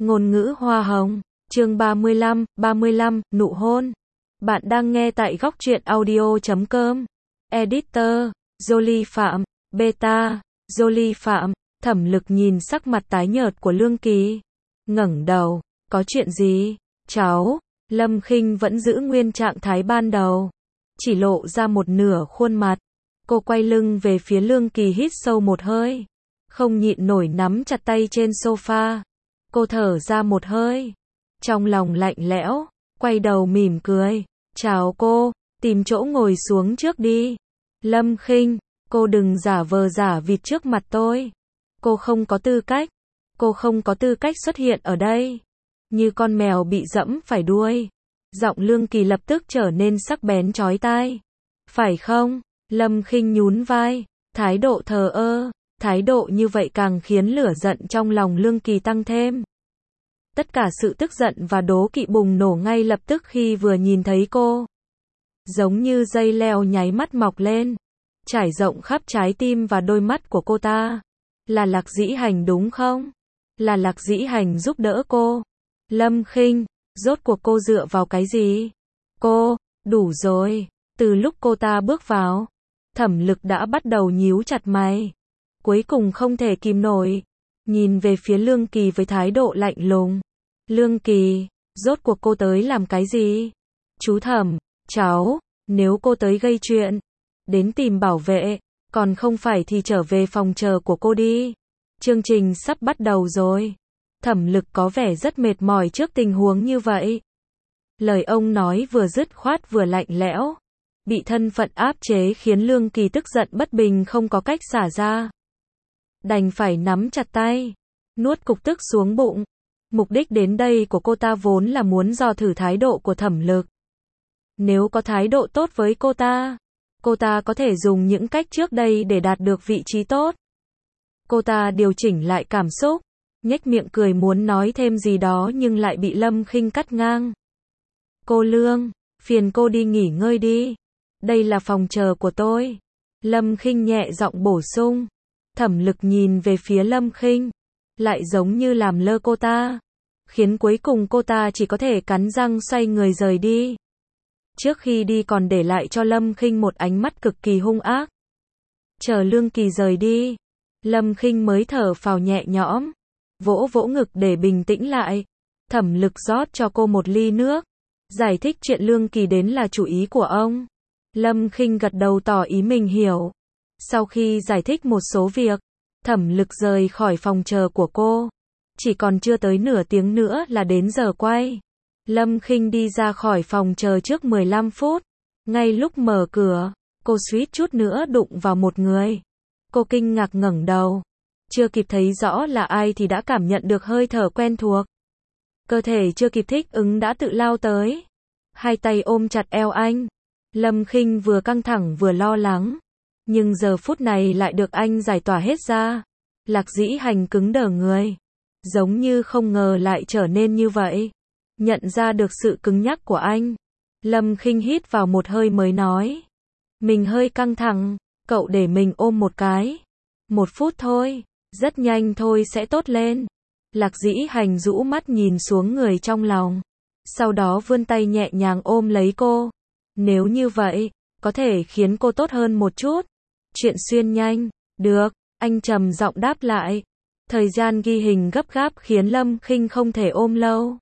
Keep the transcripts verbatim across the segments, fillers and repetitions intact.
Ngôn ngữ hoa hồng, chương ba mươi lăm, ba mươi lăm, nụ hôn. Bạn đang nghe tại góc truyện audio chấm com. Editor, Jolie Phạm, Beta, Jolie Phạm. Thẩm Lực nhìn sắc mặt tái nhợt của Lương Kỳ. Ngẩng đầu, có chuyện gì? Cháu, Lâm Khinh vẫn giữ nguyên trạng thái ban đầu. Chỉ lộ ra một nửa khuôn mặt. Cô quay lưng về phía Lương Kỳ hít sâu một hơi. Không nhịn nổi nắm chặt tay trên sofa. Cô thở ra một hơi. Trong lòng lạnh lẽo, quay đầu mỉm cười. Chào cô, tìm chỗ ngồi xuống trước đi. Lâm Khinh, cô đừng giả vờ giả vịt trước mặt tôi. Cô không có tư cách. Cô không có tư cách xuất hiện ở đây. Như con mèo bị dẫm phải đuôi. Giọng Lương Kỳ lập tức trở nên sắc bén chói tai. Phải không? Lâm Khinh nhún vai, thái độ thờ ơ. Thái độ như vậy càng khiến lửa giận trong lòng Lương Kỳ tăng thêm. Tất cả sự tức giận và đố kỵ bùng nổ ngay lập tức khi vừa nhìn thấy cô. Giống như dây leo nháy mắt mọc lên, trải rộng khắp trái tim và đôi mắt của cô ta. Là Lạc Dĩ Hành đúng không? Là Lạc Dĩ Hành giúp đỡ cô. Lâm Khinh, rốt cuộc cô dựa vào cái gì? Cô, đủ rồi. Từ lúc cô ta bước vào, Thẩm Lực đã bắt đầu nhíu chặt mày. Cuối cùng không thể kìm nổi, nhìn về phía Lương Kỳ với thái độ lạnh lùng. Lương Kỳ, rốt cuộc cô tới làm cái gì? Chú Thẩm, cháu, nếu cô tới gây chuyện, đến tìm bảo vệ, còn không phải thì trở về phòng chờ của cô đi. Chương trình sắp bắt đầu rồi. Thẩm Lực có vẻ rất mệt mỏi trước tình huống như vậy. Lời ông nói vừa dứt khoát vừa lạnh lẽo. Bị thân phận áp chế khiến Lương Kỳ tức giận bất bình không có cách xả ra. Đành phải nắm chặt tay, nuốt cục tức xuống bụng. Mục đích đến đây của cô ta vốn là muốn dò thử thái độ của Thẩm Lực. Nếu có thái độ tốt với cô ta, cô ta có thể dùng những cách trước đây để đạt được vị trí tốt. Cô ta điều chỉnh lại cảm xúc, nhếch miệng cười muốn nói thêm gì đó nhưng lại bị Lâm Khinh cắt ngang. Cô Lương, phiền cô đi nghỉ ngơi đi. Đây là phòng chờ của tôi. Lâm Khinh nhẹ giọng bổ sung. Thẩm Lực nhìn về phía Lâm Khinh, lại giống như làm lơ cô ta, khiến cuối cùng cô ta chỉ có thể cắn răng xoay người rời đi. Trước khi đi còn để lại cho Lâm Khinh một ánh mắt cực kỳ hung ác. Chờ Lương Kỳ rời đi, Lâm Khinh mới thở phào nhẹ nhõm, vỗ vỗ ngực để bình tĩnh lại. Thẩm Lực rót cho cô một ly nước, giải thích chuyện Lương Kỳ đến là chủ ý của ông. Lâm Khinh gật đầu tỏ ý mình hiểu. Sau khi giải thích một số việc, Thẩm Lực rời khỏi phòng chờ của cô. Chỉ còn chưa tới nửa tiếng nữa là đến giờ quay. Lâm Khinh đi ra khỏi phòng chờ trước mười lăm phút. Ngay lúc mở cửa, cô suýt chút nữa đụng vào một người. Cô kinh ngạc ngẩng đầu. Chưa kịp thấy rõ là ai thì đã cảm nhận được hơi thở quen thuộc. Cơ thể chưa kịp thích ứng đã tự lao tới. Hai tay ôm chặt eo anh. Lâm Khinh vừa căng thẳng vừa lo lắng. Nhưng giờ phút này lại được anh giải tỏa hết ra. Lạc Dĩ Hành cứng đờ người. Giống như không ngờ lại trở nên như vậy. Nhận ra được sự cứng nhắc của anh. Lâm Khinh hít vào một hơi mới nói. Mình hơi căng thẳng, cậu để mình ôm một cái. Một phút thôi, rất nhanh thôi sẽ tốt lên. Lạc Dĩ Hành rũ mắt nhìn xuống người trong lòng. Sau đó vươn tay nhẹ nhàng ôm lấy cô. Nếu như vậy, có thể khiến cô tốt hơn một chút. Chuyện xuyên nhanh, được, anh trầm giọng đáp lại. Thời gian ghi hình gấp gáp khiến Lâm Khinh không thể ôm lâu.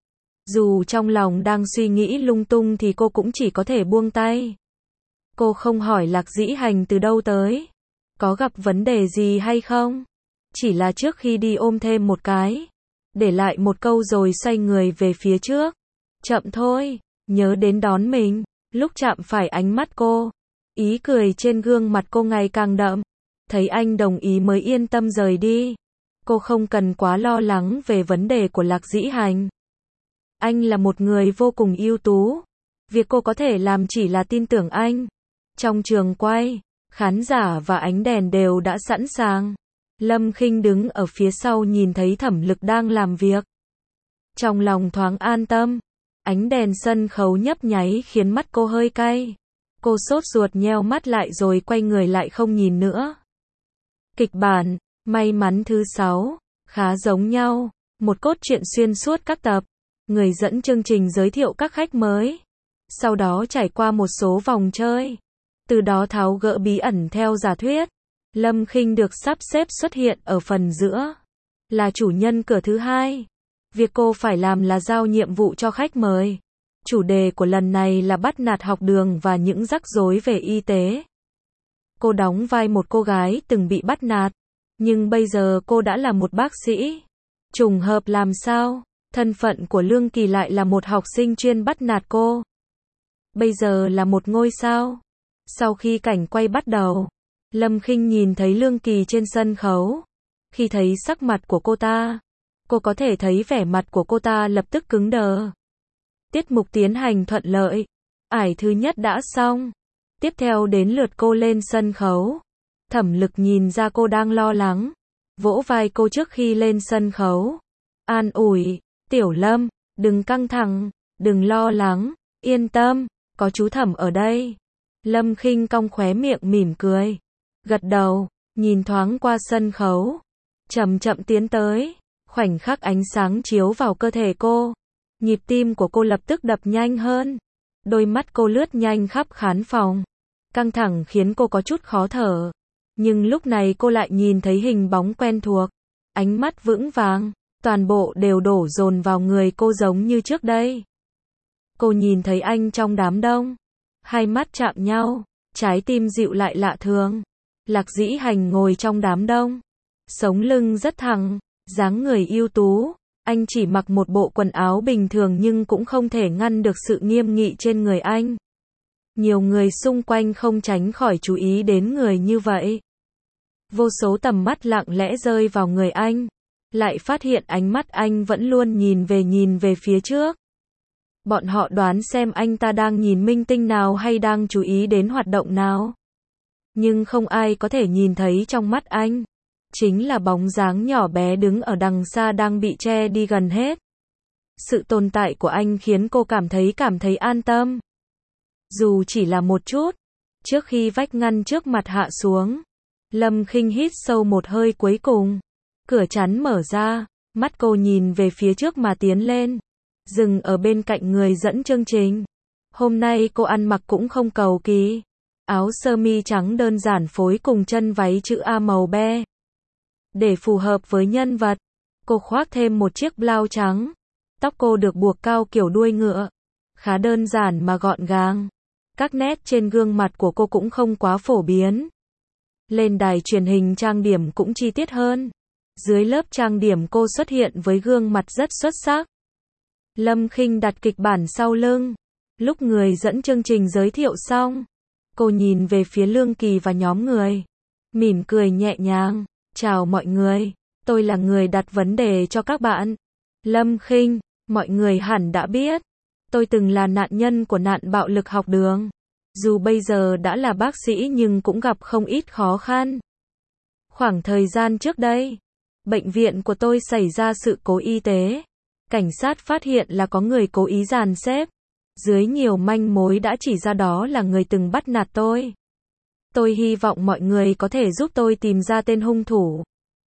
Dù trong lòng đang suy nghĩ lung tung thì cô cũng chỉ có thể buông tay. Cô không hỏi Lạc Dĩ Hành từ đâu tới. Có gặp vấn đề gì hay không? Chỉ là trước khi đi ôm thêm một cái. Để lại một câu rồi xoay người về phía trước. Chậm thôi, nhớ đến đón mình. Lúc chạm phải ánh mắt cô, ý cười trên gương mặt cô ngày càng đậm. Thấy anh đồng ý mới yên tâm rời đi. Cô không cần quá lo lắng về vấn đề của Lạc Dĩ Hành. Anh là một người vô cùng ưu tú. Việc cô có thể làm chỉ là tin tưởng anh. Trong trường quay, khán giả và ánh đèn đều đã sẵn sàng. Lâm Khinh đứng ở phía sau nhìn thấy Thẩm Lực đang làm việc. Trong lòng thoáng an tâm. Ánh đèn sân khấu nhấp nháy khiến mắt cô hơi cay. Cô sốt ruột nheo mắt lại rồi quay người lại không nhìn nữa. Kịch bản, may mắn thứ sáu, khá giống nhau. Một cốt truyện xuyên suốt các tập. Người dẫn chương trình giới thiệu các khách mới. Sau đó trải qua một số vòng chơi. Từ đó tháo gỡ bí ẩn theo giả thuyết. Lâm Khinh được sắp xếp xuất hiện ở phần giữa. Là chủ nhân cửa thứ hai. Việc cô phải làm là giao nhiệm vụ cho khách mời. Chủ đề của lần này là bắt nạt học đường và những rắc rối về y tế. Cô đóng vai một cô gái từng bị bắt nạt. Nhưng bây giờ cô đã là một bác sĩ. Trùng hợp làm sao? Thân phận của Lương Kỳ lại là một học sinh chuyên bắt nạt cô. Bây giờ là một ngôi sao. Sau khi cảnh quay bắt đầu, Lâm Khinh nhìn thấy Lương Kỳ trên sân khấu. Khi thấy sắc mặt của cô ta, cô có thể thấy vẻ mặt của cô ta lập tức cứng đờ. Tiết mục tiến hành thuận lợi. Ải thứ nhất đã xong. Tiếp theo đến lượt cô lên sân khấu. Thẩm Lực nhìn ra cô đang lo lắng. Vỗ vai cô trước khi lên sân khấu. An ủi, Tiểu Lâm, đừng căng thẳng, đừng lo lắng, yên tâm, có chú Thẩm ở đây. Lâm Khinh cong khóe miệng mỉm cười. Gật đầu, nhìn thoáng qua sân khấu. Chậm chậm tiến tới. Khoảnh khắc ánh sáng chiếu vào cơ thể cô. Nhịp tim của cô lập tức đập nhanh hơn. Đôi mắt cô lướt nhanh khắp khán phòng. Căng thẳng khiến cô có chút khó thở. Nhưng lúc này cô lại nhìn thấy hình bóng quen thuộc. Ánh mắt vững vàng. Toàn bộ đều đổ dồn vào người cô giống như trước đây. Cô nhìn thấy anh trong đám đông. Hai mắt chạm nhau. Trái tim dịu lại lạ thường. Lạc Dĩ Hành ngồi trong đám đông. Sống lưng rất thẳng. Dáng người ưu tú. Anh chỉ mặc một bộ quần áo bình thường nhưng cũng không thể ngăn được sự nghiêm nghị trên người anh. Nhiều người xung quanh không tránh khỏi chú ý đến người như vậy. Vô số tầm mắt lặng lẽ rơi vào người anh. Lại phát hiện ánh mắt anh vẫn luôn nhìn về nhìn về phía trước. Bọn họ đoán xem anh ta đang nhìn minh tinh nào hay đang chú ý đến hoạt động nào. Nhưng không ai có thể nhìn thấy trong mắt anh. Chính là bóng dáng nhỏ bé đứng ở đằng xa đang bị che đi gần hết. Sự tồn tại của anh khiến cô cảm thấy cảm thấy an tâm. Dù chỉ là một chút. Trước khi vách ngăn trước mặt hạ xuống, Lâm Khinh hít sâu một hơi cuối cùng. Cửa chắn mở ra, mắt cô nhìn về phía trước mà tiến lên. Dừng ở bên cạnh người dẫn chương trình. Hôm nay cô ăn mặc cũng không cầu kỳ. Áo sơ mi trắng đơn giản phối cùng chân váy chữ A màu be. Để phù hợp với nhân vật, cô khoác thêm một chiếc blau trắng. Tóc cô được buộc cao kiểu đuôi ngựa. Khá đơn giản mà gọn gàng. Các nét trên gương mặt của cô cũng không quá phổ biến. Lên đài truyền hình trang điểm cũng chi tiết hơn. Dưới lớp trang điểm cô xuất hiện với gương mặt rất xuất sắc. Lâm Khinh đặt kịch bản sau lưng. Lúc người dẫn chương trình giới thiệu xong, cô nhìn về phía Lương Kỳ và nhóm người. Mỉm cười nhẹ nhàng. Chào mọi người, tôi là người đặt vấn đề cho các bạn. Lâm Khinh, mọi người hẳn đã biết. Tôi từng là nạn nhân của nạn bạo lực học đường. Dù bây giờ đã là bác sĩ nhưng cũng gặp không ít khó khăn. Khoảng thời gian trước đây, bệnh viện của tôi xảy ra sự cố y tế. Cảnh sát phát hiện là có người cố ý dàn xếp. Dưới nhiều manh mối đã chỉ ra đó là người từng bắt nạt tôi. Tôi hy vọng mọi người có thể giúp tôi tìm ra tên hung thủ.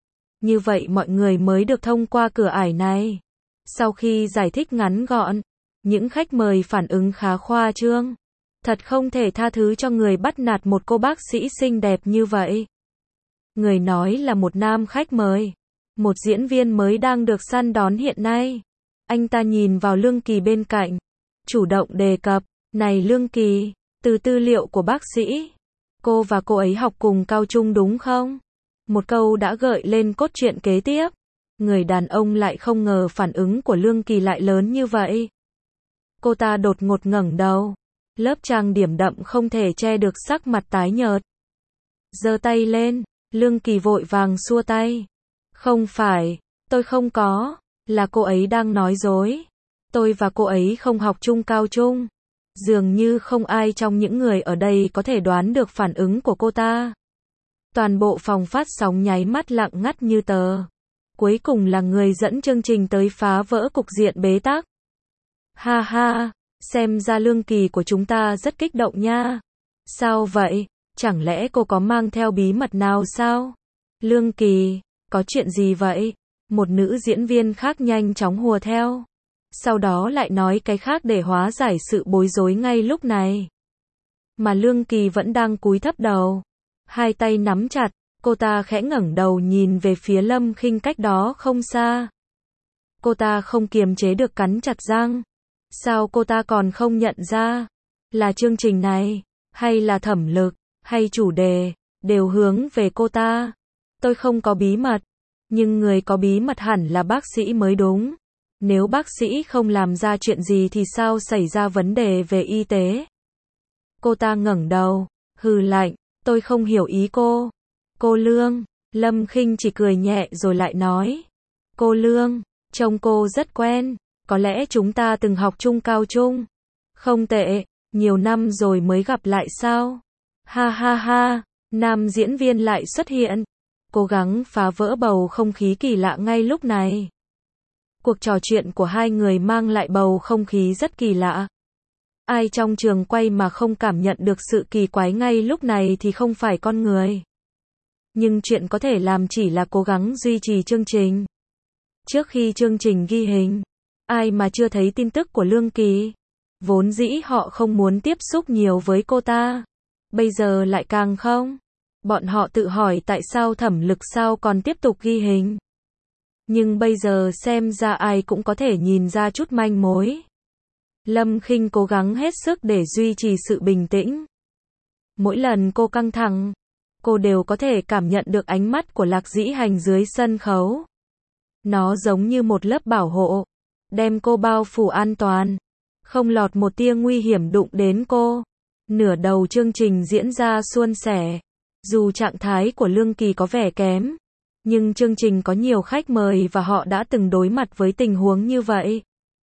Như vậy mọi người mới được thông qua cửa ải này. Sau khi giải thích ngắn gọn, những khách mời phản ứng khá khoa trương. Thật không thể tha thứ cho người bắt nạt một cô bác sĩ xinh đẹp như vậy. Người nói là một nam khách mời. Một diễn viên mới đang được săn đón hiện nay. Anh ta nhìn vào Lương Kỳ bên cạnh. Chủ động đề cập, này Lương Kỳ, từ tư liệu của bác sĩ. Cô và cô ấy học cùng cao trung đúng không? Một câu đã gợi lên cốt truyện kế tiếp. Người đàn ông lại không ngờ phản ứng của Lương Kỳ lại lớn như vậy. Cô ta đột ngột ngẩng đầu. Lớp trang điểm đậm không thể che được sắc mặt tái nhợt. Giơ tay lên, Lương Kỳ vội vàng xua tay. Không phải, tôi không có, là cô ấy đang nói dối. Tôi và cô ấy không học chung cao trung. Dường như không ai trong những người ở đây có thể đoán được phản ứng của cô ta. Toàn bộ phòng phát sóng nháy mắt lặng ngắt như tờ. Cuối cùng là người dẫn chương trình tới phá vỡ cục diện bế tắc. Ha ha, xem ra Lương Kỳ của chúng ta rất kích động nha. Sao vậy? Chẳng lẽ cô có mang theo bí mật nào sao? Lương Kỳ, có chuyện gì vậy? Một nữ diễn viên khác nhanh chóng hùa theo. Sau đó lại nói cái khác để hóa giải sự bối rối ngay lúc này. Mà Lương Kỳ vẫn đang cúi thấp đầu. Hai tay nắm chặt, cô ta khẽ ngẩng đầu nhìn về phía Lâm Khinh cách đó không xa. Cô ta không kiềm chế được cắn chặt răng. Sao cô ta còn không nhận ra? Là chương trình này, hay là thẩm lực, hay chủ đề, đều hướng về cô ta. Tôi không có bí mật, nhưng người có bí mật hẳn là bác sĩ mới đúng. Nếu bác sĩ không làm ra chuyện gì thì sao xảy ra vấn đề về y tế? Cô ta ngẩng đầu, hừ lạnh, tôi không hiểu ý cô. Cô Lương, Lâm Khinh chỉ cười nhẹ rồi lại nói. Cô Lương, trông cô rất quen, có lẽ chúng ta từng học chung cao trung. Không tệ, nhiều năm rồi mới gặp lại sao? Ha ha ha, nam diễn viên lại xuất hiện, cố gắng phá vỡ bầu không khí kỳ lạ ngay lúc này. Cuộc trò chuyện của hai người mang lại bầu không khí rất kỳ lạ. Ai trong trường quay mà không cảm nhận được sự kỳ quái ngay lúc này thì không phải con người. Nhưng chuyện có thể làm chỉ là cố gắng duy trì chương trình. Trước khi chương trình ghi hình, ai mà chưa thấy tin tức của Lương Kỳ. Vốn dĩ họ không muốn tiếp xúc nhiều với cô ta. Bây giờ lại càng không. Bọn họ tự hỏi tại sao thẩm lực sao còn tiếp tục ghi hình. Nhưng bây giờ xem ra ai cũng có thể nhìn ra chút manh mối. Lâm Khinh cố gắng hết sức để duy trì sự bình tĩnh. Mỗi lần cô căng thẳng, cô đều có thể cảm nhận được ánh mắt của Lạc Dĩ Hành dưới sân khấu. Nó giống như một lớp bảo hộ, đem cô bao phủ an toàn, không lọt một tia nguy hiểm đụng đến cô. Nửa đầu chương trình diễn ra suôn sẻ. Dù trạng thái của Lương Kỳ có vẻ kém, nhưng chương trình có nhiều khách mời và họ đã từng đối mặt với tình huống như vậy.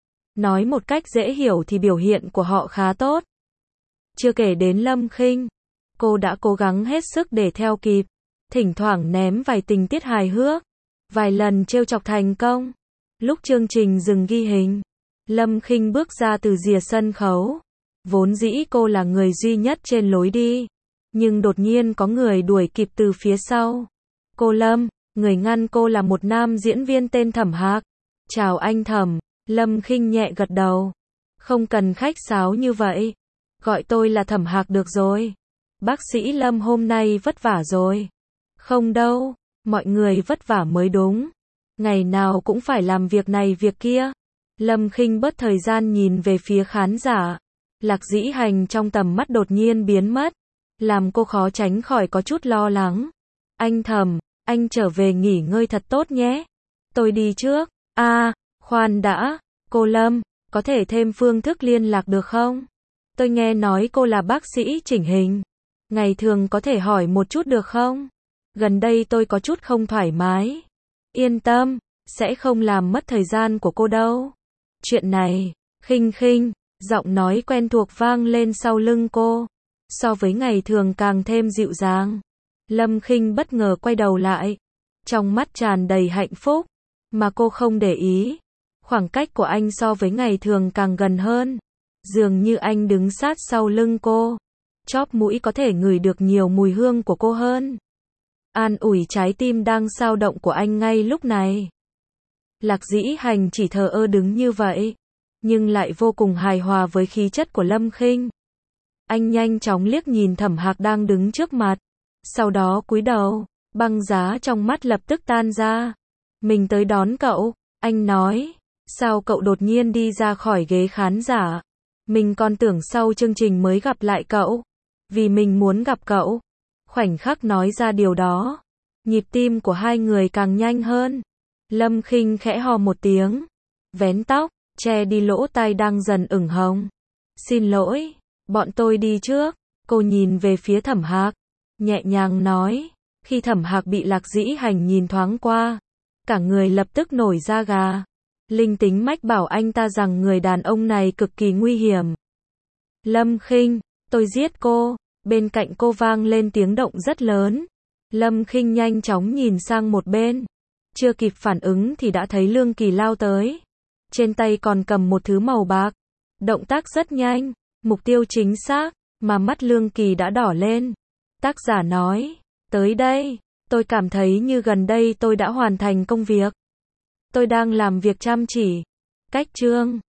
Nói một cách dễ hiểu thì biểu hiện của họ khá tốt. Chưa kể đến Lâm Khinh, cô đã cố gắng hết sức để theo kịp, thỉnh thoảng ném vài tình tiết hài hước, vài lần trêu chọc thành công. Lúc chương trình dừng ghi hình, Lâm Khinh bước ra từ rìa sân khấu. Vốn dĩ cô là người duy nhất trên lối đi, nhưng đột nhiên có người đuổi kịp từ phía sau. Cô Lâm, người ngăn cô là một nam diễn viên tên Thẩm Hạc. Chào anh Thẩm. Lâm Khinh nhẹ gật đầu. Không cần khách sáo như vậy. Gọi tôi là Thẩm Hạc được rồi. Bác sĩ Lâm hôm nay vất vả rồi. Không đâu, mọi người vất vả mới đúng. Ngày nào cũng phải làm việc này việc kia. Lâm Khinh bớt thời gian nhìn về phía khán giả. Lạc Dĩ Hành trong tầm mắt đột nhiên biến mất, làm cô khó tránh khỏi có chút lo lắng. Anh Thẩm, anh trở về nghỉ ngơi thật tốt nhé. Tôi đi trước. A, à, khoan đã, cô Lâm, có thể thêm phương thức liên lạc được không? Tôi nghe nói cô là bác sĩ chỉnh hình. Ngày thường có thể hỏi một chút được không? Gần đây tôi có chút không thoải mái. Yên tâm, sẽ không làm mất thời gian của cô đâu. Chuyện này, Khinh Khinh, giọng nói quen thuộc vang lên sau lưng cô. So với ngày thường càng thêm dịu dàng. Lâm Khinh bất ngờ quay đầu lại. Trong mắt tràn đầy hạnh phúc. Mà cô không để ý. Khoảng cách của anh so với ngày thường càng gần hơn. Dường như anh đứng sát sau lưng cô. Chóp mũi có thể ngửi được nhiều mùi hương của cô hơn. An ủi trái tim đang dao động của anh ngay lúc này. Lạc Dĩ Hành chỉ thờ ơ đứng như vậy, nhưng lại vô cùng hài hòa với khí chất của Lâm Khinh. Anh nhanh chóng liếc nhìn Thẩm Hạc đang đứng trước mặt, sau đó cúi đầu, băng giá trong mắt lập tức tan ra. Mình tới đón cậu, anh nói. Sao cậu đột nhiên đi ra khỏi ghế khán giả? Mình còn tưởng sau chương trình mới gặp lại cậu. Vì mình muốn gặp cậu. Khoảnh khắc nói ra điều đó, nhịp tim của hai người càng nhanh hơn. Lâm Khinh khẽ hò một tiếng, vén tóc, che đi lỗ tai đang dần ửng hồng. Xin lỗi, bọn tôi đi trước. Cô nhìn về phía Thẩm Hạc, nhẹ nhàng nói. Khi Thẩm Hạc bị Lạc Dĩ Hành nhìn thoáng qua, cả người lập tức nổi da gà. Linh tính mách bảo anh ta rằng người đàn ông này cực kỳ nguy hiểm. Lâm Khinh, tôi giết cô. Bên cạnh cô vang lên tiếng động rất lớn. Lâm Khinh nhanh chóng nhìn sang một bên. Chưa kịp phản ứng thì đã thấy Lương Kỳ lao tới. Trên tay còn cầm một thứ màu bạc. Động tác rất nhanh, mục tiêu chính xác, mà mắt Lương Kỳ đã đỏ lên. Tác giả nói, tới đây, tôi cảm thấy như gần đây tôi đã hoàn thành công việc. Tôi đang làm việc chăm chỉ. Cách chương